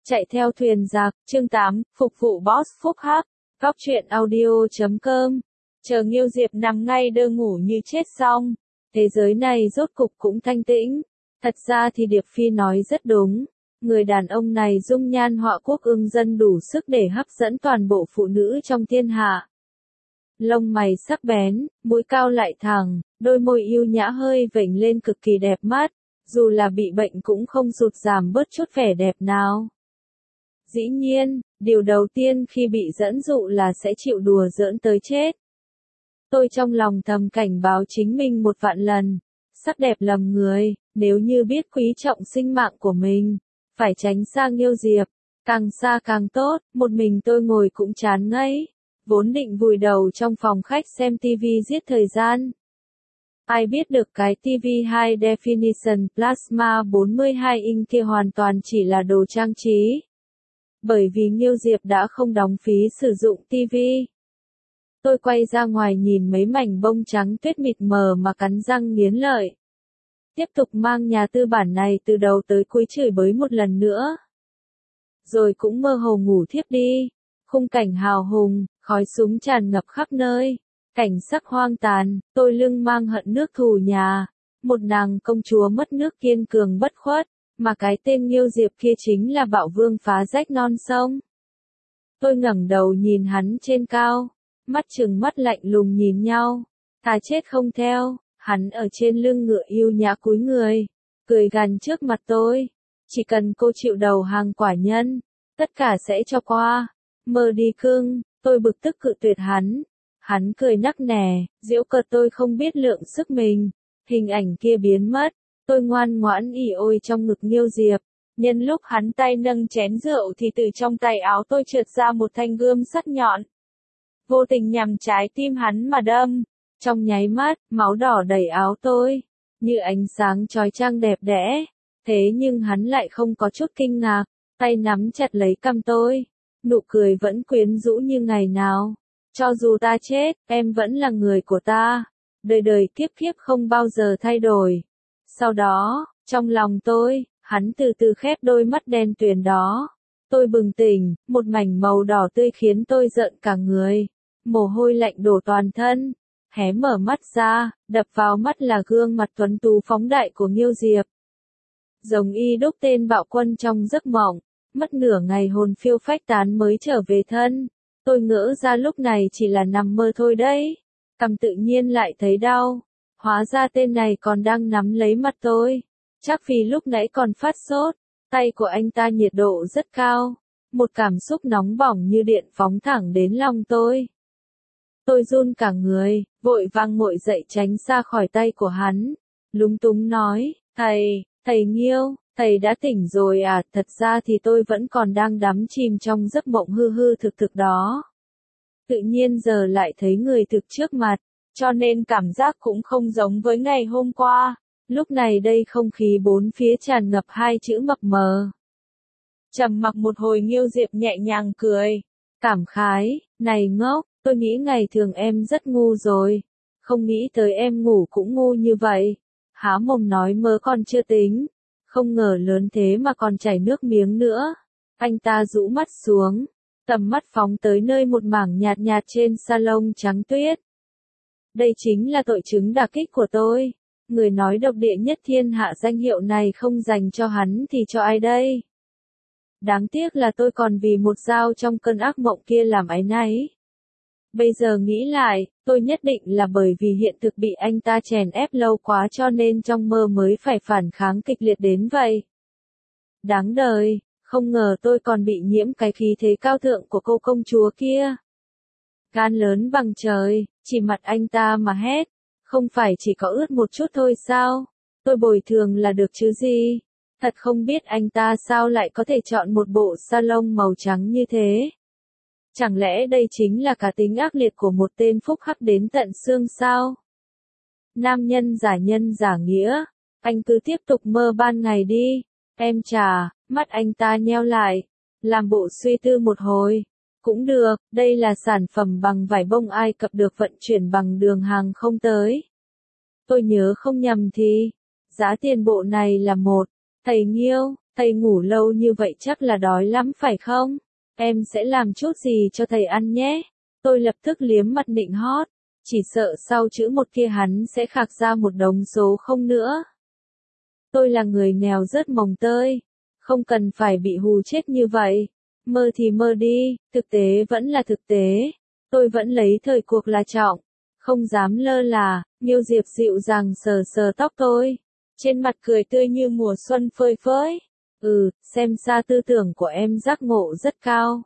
Chạy theo thuyền giặc, chương 8, phục vụ boss phúc hắc, góc truyện audio.com. Chờ Nghiêu Diệp nằm ngay đơ ngủ như chết xong. Thế giới này rốt cục cũng thanh tĩnh. Thật ra thì Điệp Phi nói rất đúng. Người đàn ông này dung nhan họa quốc ưng dân đủ sức để hấp dẫn toàn bộ phụ nữ trong thiên hạ. Lông mày sắc bén, mũi cao lại thẳng, đôi môi yêu nhã hơi vểnh lên cực kỳ đẹp mắt. Dù là bị bệnh cũng không sụt giảm bớt chút vẻ đẹp nào. Dĩ nhiên, điều đầu tiên khi bị dẫn dụ là sẽ chịu đùa giỡn tới chết. Tôi trong lòng thầm cảnh báo chính mình 1.000 lần, sắc đẹp lầm người, nếu như biết quý trọng sinh mạng của mình, phải tránh xa Nghiêu Diệp, càng xa càng tốt. Một mình tôi ngồi cũng chán ngấy, vốn định vùi đầu trong phòng khách xem TV giết thời gian. Ai biết được cái TV High Definition Plasma 42 inch kia hoàn toàn chỉ là đồ trang trí. Bởi vì Nghiêu Diệp đã không đóng phí sử dụng TV. Tôi quay ra ngoài nhìn mấy mảnh bông trắng tuyết mịt mờ mà cắn răng nghiến lợi. Tiếp tục mang nhà tư bản này từ đầu tới cuối chửi bới một lần nữa. Rồi cũng mơ hồ ngủ thiếp đi. Khung cảnh hào hùng, khói súng tràn ngập khắp nơi. Cảnh sắc hoang tàn, tôi lưng mang hận nước thù nhà. Một nàng công chúa mất nước kiên cường bất khuất. Mà cái tên Nghiêu Diệp kia chính là bạo vương phá rách non sông. Tôi ngẩng đầu nhìn hắn trên cao, mắt trừng mắt lạnh lùng nhìn nhau. Thà chết không theo, hắn ở trên lưng ngựa yêu nhã cúi người, cười gằn trước mặt tôi. Chỉ cần cô chịu đầu hàng quả nhân, tất cả sẽ cho qua. Mơ đi cưng, tôi bực tức cự tuyệt hắn. Hắn cười nắc nẻ, giễu cợt tôi không biết lượng sức mình. Hình ảnh kia biến mất. Tôi ngoan ngoãn ỉ ôi trong ngực Nghiêu Diệp. Nhân lúc hắn tay nâng chén rượu thì từ trong tay áo tôi trượt ra một thanh gươm sắt nhọn. Vô tình nhằm trái tim hắn mà đâm. Trong nháy mắt, máu đỏ đầy áo tôi. Như ánh sáng chói chang đẹp đẽ. Thế nhưng hắn lại không có chút kinh ngạc. Tay nắm chặt lấy cằm tôi. Nụ cười vẫn quyến rũ như ngày nào. Cho dù ta chết, em vẫn là người của ta. Đời đời kiếp kiếp không bao giờ thay đổi. Sau đó, trong lòng tôi, hắn từ từ khép đôi mắt đen tuyền đó. Tôi bừng tỉnh, một mảnh màu đỏ tươi khiến tôi rợn cả người. Mồ hôi lạnh đổ toàn thân. Hé mở mắt ra, đập vào mắt là gương mặt tuấn tú phóng đại của Nghiêu Diệp. Giống y đúc tên bạo quân trong giấc mộng, mất nửa ngày hồn phiêu phách tán mới trở về thân. Tôi ngỡ ra lúc này chỉ là nằm mơ thôi đấy. Cằm tự nhiên lại thấy đau. Hóa ra tên này còn đang nắm lấy mặt tôi. Chắc vì lúc nãy còn phát sốt. Tay của anh ta nhiệt độ rất cao. Một cảm xúc nóng bỏng như điện phóng thẳng đến lòng tôi. Tôi run cả người, vội vàng ngồi dậy tránh xa khỏi tay của hắn. Lúng túng nói, thầy Nghiêu, thầy đã tỉnh rồi à? Thật ra thì tôi vẫn còn đang đắm chìm trong giấc mộng hư hư thực thực đó. Tự nhiên giờ lại thấy người thực trước mặt. Cho nên cảm giác cũng không giống với ngày hôm qua. Lúc này đây không khí bốn phía tràn ngập hai chữ mập mờ. Trầm mặc một hồi Nghiêu Diệp nhẹ nhàng cười. Cảm khái, này ngốc, tôi nghĩ ngày thường em rất ngu rồi. Không nghĩ tới em ngủ cũng ngu như vậy. Há mồm nói mớ còn chưa tính. Không ngờ lớn thế mà còn chảy nước miếng nữa. Anh ta rũ mắt xuống. Tầm mắt phóng tới nơi một mảng nhạt nhạt trên salon trắng tuyết. Đây chính là tội chứng đả kích của tôi. Người nói độc địa nhất thiên hạ danh hiệu này không dành cho hắn thì cho ai đây? Đáng tiếc là tôi còn vì một dao trong cơn ác mộng kia làm áy náy. Bây giờ nghĩ lại, tôi nhất định là bởi vì hiện thực bị anh ta chèn ép lâu quá cho nên trong mơ mới phải phản kháng kịch liệt đến vậy. Đáng đời, không ngờ tôi còn bị nhiễm cái khí thế cao thượng của cô công chúa kia. Gan lớn bằng trời, chỉ mặt anh ta mà hét. Không phải chỉ có ướt một chút thôi sao? Tôi bồi thường là được chứ gì? Thật không biết anh ta sao lại có thể chọn một bộ salon màu trắng như thế. Chẳng lẽ đây chính là cá tính ác liệt của một tên phúc hắc đến tận xương sao? Nam nhân giả nghĩa. Anh cứ tiếp tục mơ ban ngày đi. Em chà, mắt anh ta nheo lại. Làm bộ suy tư một hồi. Cũng được, đây là sản phẩm bằng vải bông Ai Cập được vận chuyển bằng đường hàng không tới. Tôi nhớ không nhầm thì, giá tiền bộ này là Thầy Nghiêu, thầy ngủ lâu như vậy chắc là đói lắm phải không? Em sẽ làm chút gì cho thầy ăn nhé. Tôi lập tức liếm mặt nịnh hót, chỉ sợ sau chữ một kia hắn sẽ khạc ra một đống số không nữa. Tôi là người nghèo rất mồng tơi, không cần phải bị hù chết như vậy. Mơ thì mơ đi, thực tế vẫn là thực tế. Tôi vẫn lấy thời cuộc là trọng, không dám lơ là. Nghiêu Diệp dịu dàng sờ sờ tóc tôi, trên mặt cười tươi như mùa xuân phơi phới. Xem ra tư tưởng của em giác ngộ rất cao.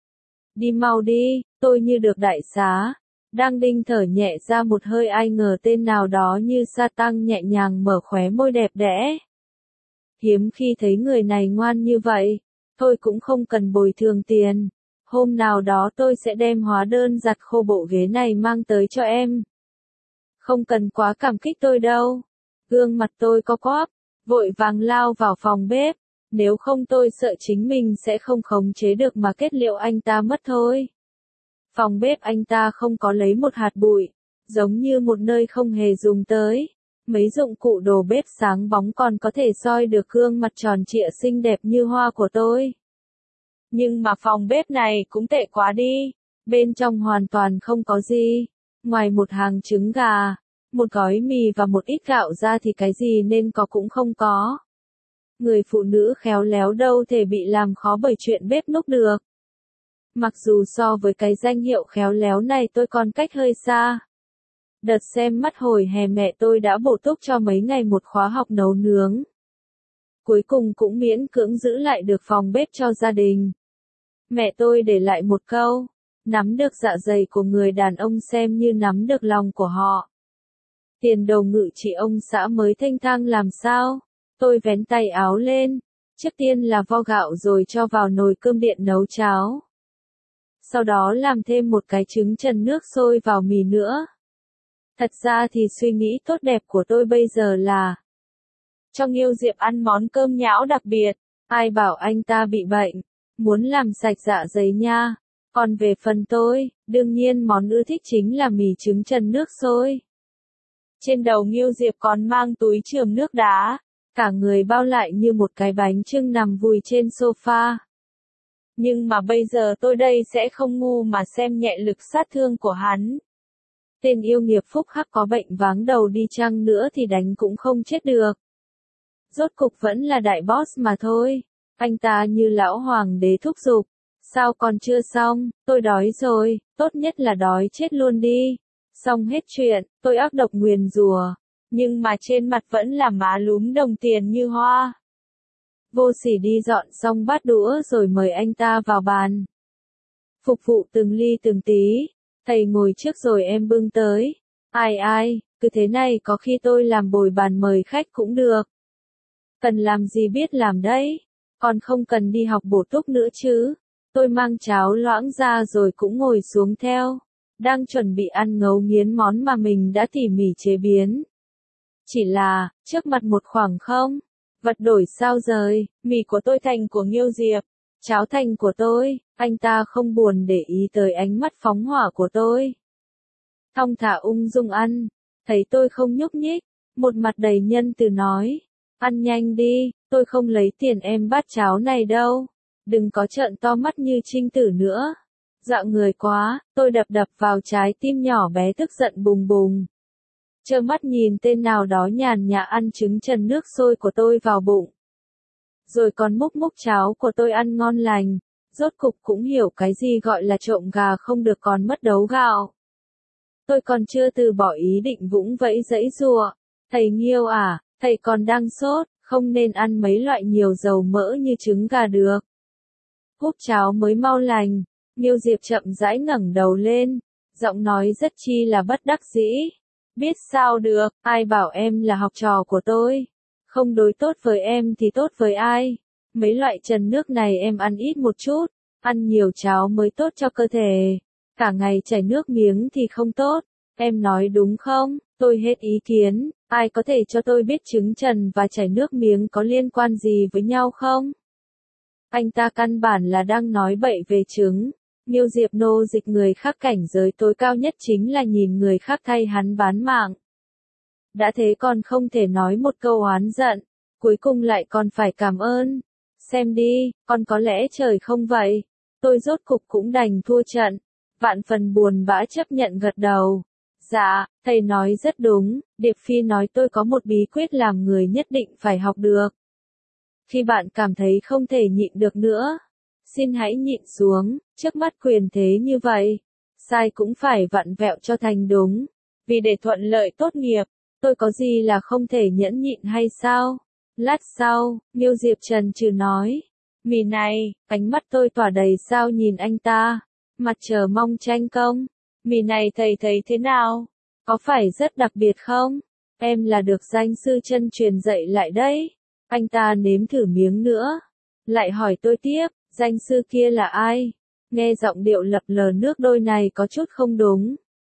Đi mau đi, tôi như được đại xá. Đang đinh thở nhẹ ra một hơi, ai ngờ tên nào đó như sa tăng nhẹ nhàng mở khóe môi đẹp đẽ. Hiếm khi thấy người này ngoan như vậy, tôi cũng không cần bồi thường tiền. Hôm nào đó tôi sẽ đem hóa đơn giặt khô bộ ghế này mang tới cho em. Không cần quá cảm kích tôi đâu. Gương mặt tôi co quắp, vội vàng lao vào phòng bếp. Nếu không tôi sợ chính mình sẽ không khống chế được mà kết liễu anh ta mất thôi. Phòng bếp anh ta không có lấy một hạt bụi, giống như một nơi không hề dùng tới. Mấy dụng cụ đồ bếp sáng bóng còn có thể soi được gương mặt tròn trịa xinh đẹp như hoa của tôi. Nhưng mà phòng bếp này cũng tệ quá đi, bên trong hoàn toàn không có gì. Ngoài một hàng trứng gà, một gói mì và một ít gạo ra thì cái gì nên có cũng không có. Người phụ nữ khéo léo đâu thể bị làm khó bởi chuyện bếp núc được. Mặc dù so với cái danh hiệu khéo léo này tôi còn cách hơi xa. Đợt xem mắt hồi hè mẹ tôi đã bổ túc cho mấy ngày một khóa học nấu nướng. Cuối cùng cũng miễn cưỡng giữ lại được phòng bếp cho gia đình. Mẹ tôi để lại một câu, nắm được dạ dày của người đàn ông xem như nắm được lòng của họ. Tiền đầu ngự trị ông xã mới thanh thang làm sao? Tôi vén tay áo lên, trước tiên là vo gạo rồi cho vào nồi cơm điện nấu cháo. Sau đó làm thêm một cái trứng trần nước sôi vào mì nữa. Thật ra thì suy nghĩ tốt đẹp của tôi bây giờ là cho Nghiêu Diệp ăn món cơm nhão đặc biệt. Ai bảo anh ta bị bệnh, muốn làm sạch dạ dày nha. Còn về phần tôi, đương nhiên món ưa thích chính là mì trứng trần nước sôi. Trên đầu Nghiêu Diệp còn mang túi chườm nước đá, cả người bao lại như một cái bánh chưng nằm vùi trên sofa. Nhưng mà bây giờ tôi đây sẽ không ngu mà xem nhẹ lực sát thương của hắn. Tên yêu nghiệt phúc hắc có bệnh váng đầu đi chăng nữa thì đánh cũng không chết được. Rốt cục vẫn là đại boss mà thôi. Anh ta như lão hoàng đế thúc giục. Sao còn chưa xong, tôi đói rồi, tốt nhất là đói chết luôn đi. Xong hết chuyện, tôi ác độc nguyền rủa, nhưng mà trên mặt vẫn là má lúm đồng tiền như hoa. Vô sỉ đi dọn xong bát đũa rồi mời anh ta vào bàn. Phục vụ từng ly từng tí, thầy ngồi trước rồi em bưng tới. Ai, cứ thế này có khi tôi làm bồi bàn mời khách cũng được. Cần làm gì biết làm đấy, còn không cần đi học bổ túc nữa chứ. Tôi mang cháo loãng ra rồi cũng ngồi xuống theo. Đang chuẩn bị ăn ngấu nghiến món mà mình đã tỉ mỉ chế biến. Chỉ là, trước mặt một khoảng không. Vật đổi sao rời, mì của tôi thành của Nghiêu Diệp, cháo thành của tôi, anh ta không buồn để ý tới ánh mắt phóng hỏa của tôi. Thong thả ung dung ăn, thấy tôi không nhúc nhích, một mặt đầy nhân từ nói, ăn nhanh đi, tôi không lấy tiền em bát cháo này đâu, đừng có trợn to mắt như trinh tử nữa. Dạo người quá, tôi đập đập vào trái tim nhỏ bé tức giận bùng bùng. Trơ mắt nhìn tên nào đó nhàn nhã ăn trứng trần nước sôi của tôi vào bụng. Rồi còn múc múc cháo của tôi ăn ngon lành, rốt cục cũng hiểu cái gì gọi là trộm gà không được còn mất đấu gạo. Tôi còn chưa từ bỏ ý định vũng vẫy giãy giụa. Thầy Nghiêu à, thầy còn đang sốt, không nên ăn mấy loại nhiều dầu mỡ như trứng gà được. Húp cháo mới mau lành, Nghiêu Diệp chậm rãi ngẩng đầu lên, giọng nói rất chi là bất đắc dĩ. Biết sao được, ai bảo em là học trò của tôi. Không đối tốt với em thì tốt với ai. Mấy loại trần nước này em ăn ít một chút, ăn nhiều cháo mới tốt cho cơ thể. Cả ngày chảy nước miếng thì không tốt. Em nói đúng không? Tôi hết ý kiến. Ai có thể cho tôi biết trứng trần và chảy nước miếng có liên quan gì với nhau không? Anh ta căn bản là đang nói bậy về trứng. Nghiêu Diệp nô dịch người khác, cảnh giới tối cao nhất chính là nhìn người khác thay hắn bán mạng. Đã thế còn không thể nói một câu oán giận, cuối cùng lại còn phải cảm ơn. Xem đi, con có lẽ trời không vậy. Tôi rốt cục cũng đành thua trận. Vạn phần buồn bã chấp nhận gật đầu. Dạ, thầy nói rất đúng, Điệp Phi nói tôi có một bí quyết làm người nhất định phải học được. Khi bạn cảm thấy không thể nhịn được nữa, xin hãy nhịn xuống, trước mắt quyền thế như vậy. Sai cũng phải vặn vẹo cho thành đúng. Vì để thuận lợi tốt nghiệp, tôi có gì là không thể nhẫn nhịn hay sao? Lát sau, Miêu Diệp trần trừ nói. Mì này, ánh mắt tôi tỏa đầy sao nhìn anh ta. Mặt chờ mong tranh công. Mì này thầy thấy thế nào? Có phải rất đặc biệt không? Em là được danh sư chân truyền dạy lại đấy. Anh ta nếm thử miếng nữa. Lại hỏi tôi tiếp, danh sư kia là ai? Nghe giọng điệu lập lờ nước đôi này có chút không đúng.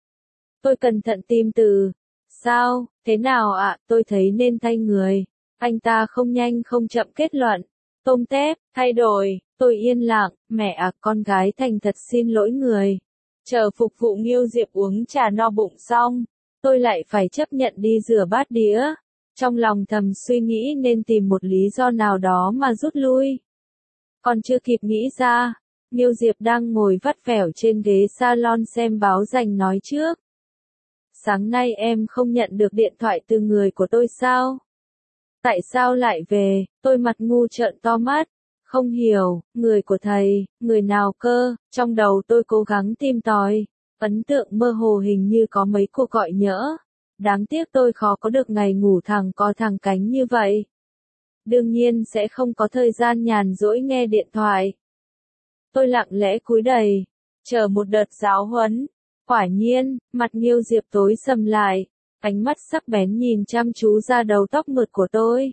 Tôi cẩn thận tìm từ. Sao, thế nào ạ, tôi thấy nên thay người. Anh ta không nhanh không chậm kết luận. Tôm tép, thay đổi, tôi yên lặng, mẹ à, con gái thành thật xin lỗi người. Chờ phục vụ Nghiêu Diệp uống trà no bụng xong, tôi lại phải chấp nhận đi rửa bát đĩa. Trong lòng thầm suy nghĩ nên tìm một lý do nào đó mà rút lui. Còn chưa kịp nghĩ ra, Nghiêu Diệp đang ngồi vắt vẻo trên ghế salon xem báo rành nói trước. Sáng nay em không nhận được điện thoại từ người của tôi sao? Tại sao lại về? Tôi mặt ngu trợn to mắt. Không hiểu, người của thầy, người nào cơ? Trong đầu tôi cố gắng tìm tòi. Ấn tượng mơ hồ hình như có mấy cuộc gọi nhỡ. Đáng tiếc tôi khó có được ngày ngủ thẳng có thẳng cánh như vậy. Đương nhiên sẽ không có thời gian nhàn rỗi nghe điện thoại. Tôi lặng lẽ cúi đầy, chờ một đợt giáo huấn. Quả nhiên, mặt Nghiêu Diệp tối sầm lại, ánh mắt sắc bén nhìn chăm chú ra đầu tóc mượt của tôi.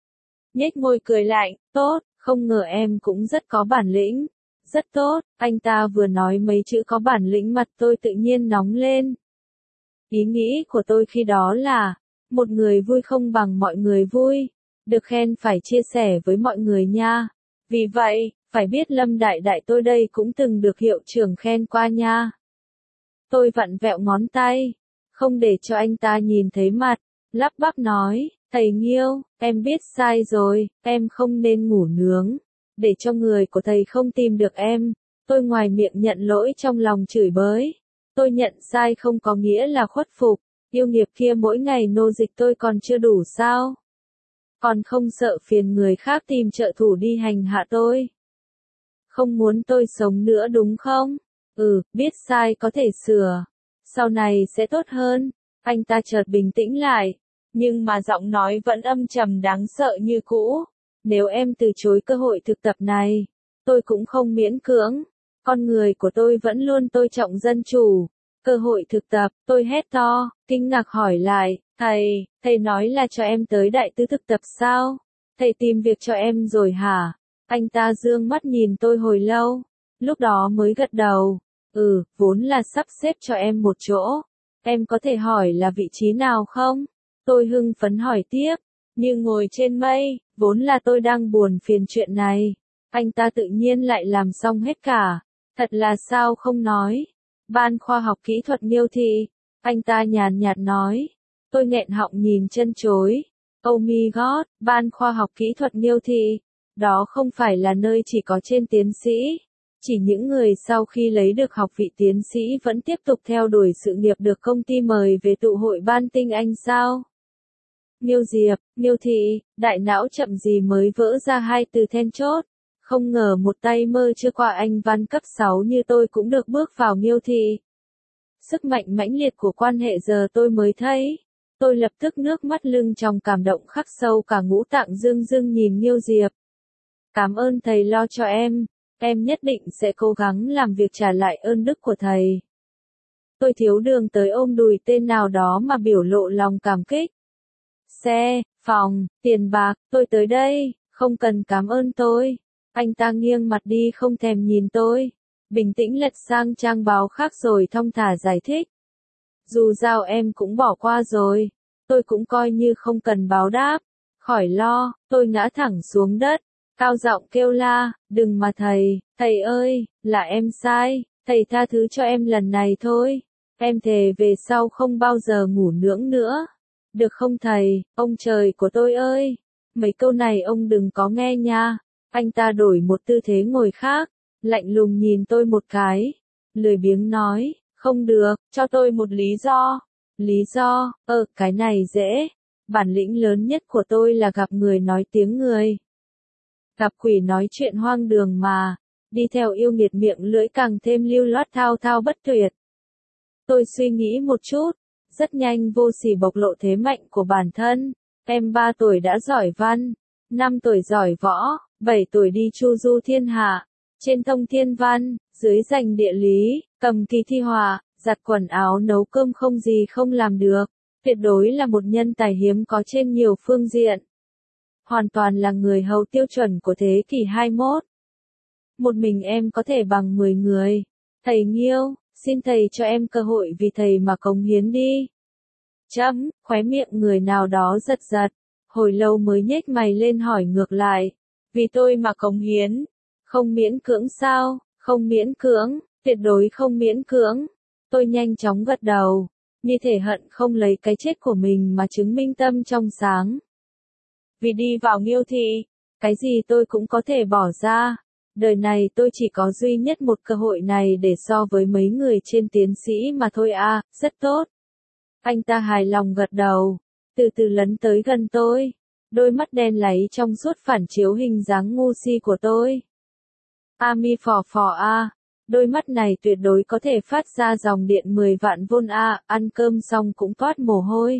Nhếch môi cười lạnh, tốt, không ngờ em cũng rất có bản lĩnh. Rất tốt, anh ta vừa nói mấy chữ có bản lĩnh mặt tôi tự nhiên nóng lên. Ý nghĩ của tôi khi đó là, một người vui không bằng mọi người vui, được khen phải chia sẻ với mọi người nha. Vì vậy, phải biết Lâm Đại Đại tôi đây cũng từng được hiệu trưởng khen qua nha. Tôi vặn vẹo ngón tay, không để cho anh ta nhìn thấy mặt, lắp bắp nói, thầy Nghiêu, em biết sai rồi, em không nên ngủ nướng, để cho người của thầy không tìm được em. Tôi ngoài miệng nhận lỗi trong lòng chửi bới. Tôi nhận sai không có nghĩa là khuất phục, yêu nghiệp kia mỗi ngày nô dịch tôi còn chưa đủ sao? Còn không sợ phiền người khác tìm trợ thủ đi hành hạ tôi? Không muốn tôi sống nữa đúng không? Biết sai có thể sửa. Sau này sẽ tốt hơn. Anh ta chợt bình tĩnh lại. Nhưng mà giọng nói vẫn âm trầm đáng sợ như cũ. Nếu em từ chối cơ hội thực tập này, tôi cũng không miễn cưỡng. Con người của tôi vẫn luôn tôn trọng dân chủ. Cơ hội thực tập, tôi hét to, kinh ngạc hỏi lại, thầy nói là cho em tới đại tứ thực tập sao? Thầy tìm việc cho em rồi hả? Anh ta dương mắt nhìn tôi hồi lâu, lúc đó mới gật đầu. Vốn là sắp xếp cho em một chỗ. Em có thể hỏi là vị trí nào không? Tôi hưng phấn hỏi tiếp, như ngồi trên mây, vốn là tôi đang buồn phiền chuyện này. Anh ta tự nhiên lại làm xong hết cả. Thật là sao không nói. Ban khoa học kỹ thuật Nghiêu Thị. Anh ta nhàn nhạt nói. Tôi nghẹn họng nhìn chân chối. Oh my god, ban khoa học kỹ thuật Nghiêu Thị. Đó không phải là nơi chỉ có trên tiến sĩ. Chỉ những người sau khi lấy được học vị tiến sĩ vẫn tiếp tục theo đuổi sự nghiệp được công ty mời về tụ hội ban tinh anh sao? Nghiêu Diệp, Nghiêu Thị, đại não chậm gì mới vỡ ra hai từ then chốt. Không ngờ một tay mơ chưa qua anh văn cấp 6 như tôi cũng được bước vào Nghiêu Thị. Sức mạnh mãnh liệt của quan hệ giờ tôi mới thấy. Tôi lập tức nước mắt lưng tròng cảm động khắc sâu cả ngũ tạng rưng rưng nhìn Nghiêu Diệp. Cảm ơn thầy lo cho em nhất định sẽ cố gắng làm việc trả lại ơn đức của thầy. Tôi thiếu đường tới ôm đùi tên nào đó mà biểu lộ lòng cảm kích. Xe, phòng, tiền bạc, tôi tới đây, không cần cảm ơn tôi. Anh ta nghiêng mặt đi không thèm nhìn tôi. Bình tĩnh lật sang trang báo khác rồi thong thả giải thích. Dù sao em cũng bỏ qua rồi. Tôi cũng coi như không cần báo đáp. Khỏi lo, tôi ngã thẳng xuống đất. Cao giọng kêu la, đừng mà thầy ơi, là em sai. Thầy tha thứ cho em lần này thôi. Em thề về sau không bao giờ ngủ nướng nữa. Được không thầy, ông trời của tôi ơi. Mấy câu này ông đừng có nghe nha. Anh ta đổi một tư thế ngồi khác, lạnh lùng nhìn tôi một cái, lười biếng nói, không được, cho tôi một lý do. Lý do, cái này dễ. Bản lĩnh lớn nhất của tôi là gặp người nói tiếng người. Gặp quỷ nói chuyện hoang đường mà, đi theo yêu nghiệt miệng lưỡi càng thêm lưu loát thao thao bất tuyệt. Tôi suy nghĩ một chút, rất nhanh vô sỉ bộc lộ thế mạnh của bản thân. Em 3 tuổi đã giỏi văn, 5 tuổi giỏi võ, 7 tuổi đi chu du thiên hạ, trên thông thiên văn, dưới giành địa lý, cầm kỳ thi họa, giặt quần áo nấu cơm không gì không làm được. Tuyệt đối là một nhân tài hiếm có trên nhiều phương diện. Hoàn toàn là người hầu tiêu chuẩn của thế kỷ 21. Một mình em có thể bằng 10 người. Thầy Nghiêu, xin thầy cho em cơ hội vì thầy mà cống hiến đi. Khóe miệng người nào đó giật giật, hồi lâu mới nhếch mày lên hỏi ngược lại. Vì tôi mà cống hiến, không miễn cưỡng sao? Không miễn cưỡng, tuyệt đối không miễn cưỡng. Tôi nhanh chóng gật đầu, như thể hận không lấy cái chết của mình mà chứng minh tâm trong sáng. Vì đi vào Nghiêu thị, cái gì tôi cũng có thể bỏ ra. Đời này tôi chỉ có duy nhất một cơ hội này để so với mấy người trên tiến sĩ mà thôi à, rất tốt. Anh ta hài lòng gật đầu, từ từ lấn tới gần tôi, đôi mắt đen láy trong suốt phản chiếu hình dáng ngu si của tôi. Mi phò phò a, đôi mắt này tuyệt đối có thể phát ra dòng điện 10 vạn vôn a, ăn cơm xong cũng toát mồ hôi.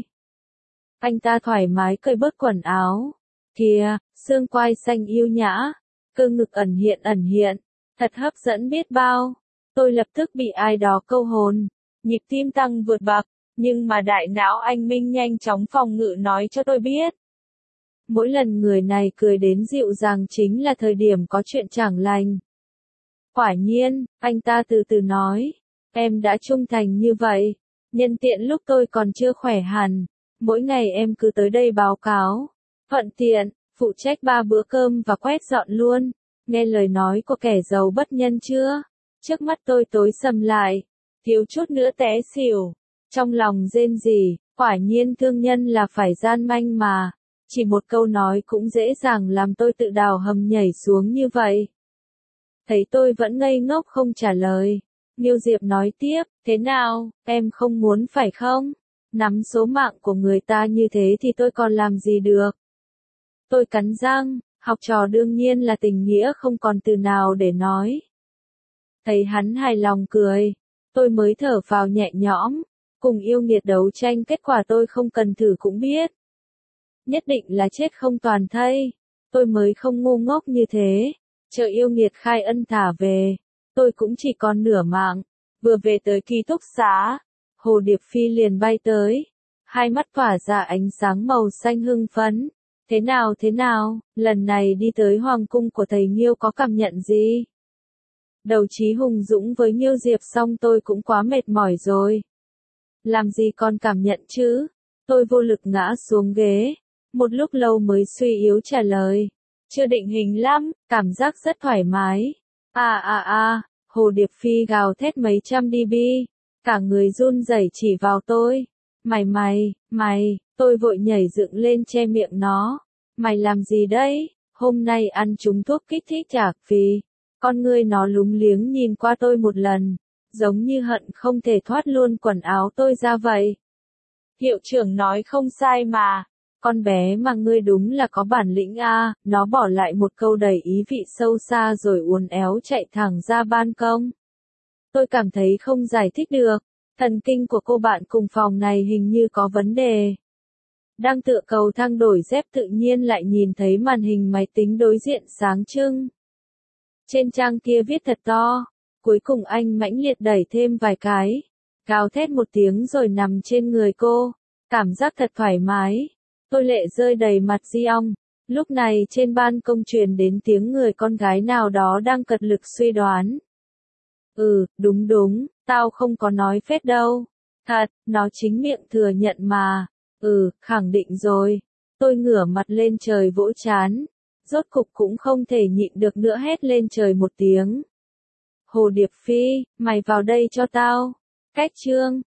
Anh ta thoải mái cởi bớt quần áo. Kìa, xương quai xanh yêu nhã, cơ ngực ẩn hiện, thật hấp dẫn biết bao. Tôi lập tức bị ai đó câu hồn, nhịp tim tăng vượt bậc, nhưng mà đại não anh Minh nhanh chóng phòng ngự nói cho tôi biết. Mỗi lần người này cười đến dịu dàng chính là thời điểm có chuyện chẳng lành. Quả nhiên, anh ta từ từ nói, em đã trung thành như vậy, nhân tiện lúc tôi còn chưa khỏe hẳn, mỗi ngày em cứ tới đây báo cáo, thuận tiện, phụ trách 3 bữa cơm và quét dọn luôn, nghe lời nói của kẻ giàu bất nhân chưa? Trước mắt tôi tối sầm lại, thiếu chút nữa té xỉu, trong lòng rên rỉ, quả nhiên thương nhân là phải gian manh mà, chỉ một câu nói cũng dễ dàng làm tôi tự đào hầm nhảy xuống như vậy. Thấy tôi vẫn ngây ngốc không trả lời, Nghiêu Diệp nói tiếp, thế nào, em không muốn phải không? Nắm số mạng của người ta như thế thì tôi còn làm gì được? Tôi cắn răng, học trò đương nhiên là tình nghĩa không còn từ nào để nói. Thấy hắn hài lòng cười, tôi mới thở phào nhẹ nhõm, cùng yêu nghiệt đấu tranh kết quả tôi không cần thử cũng biết. Nhất định là chết không toàn thây, tôi mới không ngu ngốc như thế. Chờ yêu nghiệt khai ân thả về, tôi cũng chỉ còn nửa mạng, vừa về tới ký túc xá, Hồ Điệp Phi liền bay tới, hai mắt tỏa ra ánh sáng màu xanh hưng phấn. Thế nào, lần này đi tới hoàng cung của thầy Nghiêu có cảm nhận gì? Đầu Chí hùng dũng với Nghiêu Diệp xong tôi cũng quá mệt mỏi rồi. Làm gì còn cảm nhận chứ? Tôi vô lực ngã xuống ghế, một lúc lâu mới suy yếu trả lời. Chưa định hình lắm, cảm giác rất thoải mái. Hồ Điệp Phi gào thét mấy trăm dB, cả người run rẩy chỉ vào tôi. Mày, tôi vội nhảy dựng lên che miệng nó. Mày làm gì đấy? Hôm nay ăn trúng thuốc kích thích à? Phi. Con ngươi nó lúng liếng nhìn qua tôi một lần, giống như hận không thể thoát luôn quần áo tôi ra vậy. Hiệu trưởng nói không sai mà. Con bé mà ngươi đúng là có bản lĩnh a, nó bỏ lại một câu đầy ý vị sâu xa rồi uốn éo chạy thẳng ra ban công. Tôi cảm thấy không giải thích được, thần kinh của cô bạn cùng phòng này hình như có vấn đề. Đang tựa cầu thang đổi dép tự nhiên lại nhìn thấy màn hình máy tính đối diện sáng trưng. Trên trang kia viết thật to, cuối cùng anh mãnh liệt đẩy thêm vài cái, gào thét một tiếng rồi nằm trên người cô, cảm giác thật thoải mái. Tôi lệ rơi đầy mặt Di-ong, lúc này trên ban công truyền đến tiếng người con gái nào đó đang cật lực suy đoán. Đúng, tao không có nói phết đâu. Thật, nó chính miệng thừa nhận mà. Khẳng định rồi. Tôi ngửa mặt lên trời vỗ trán, rốt cục cũng không thể nhịn được nữa hét lên trời một tiếng. Hồ Điệp Phi, mày vào đây cho tao. Cách chương.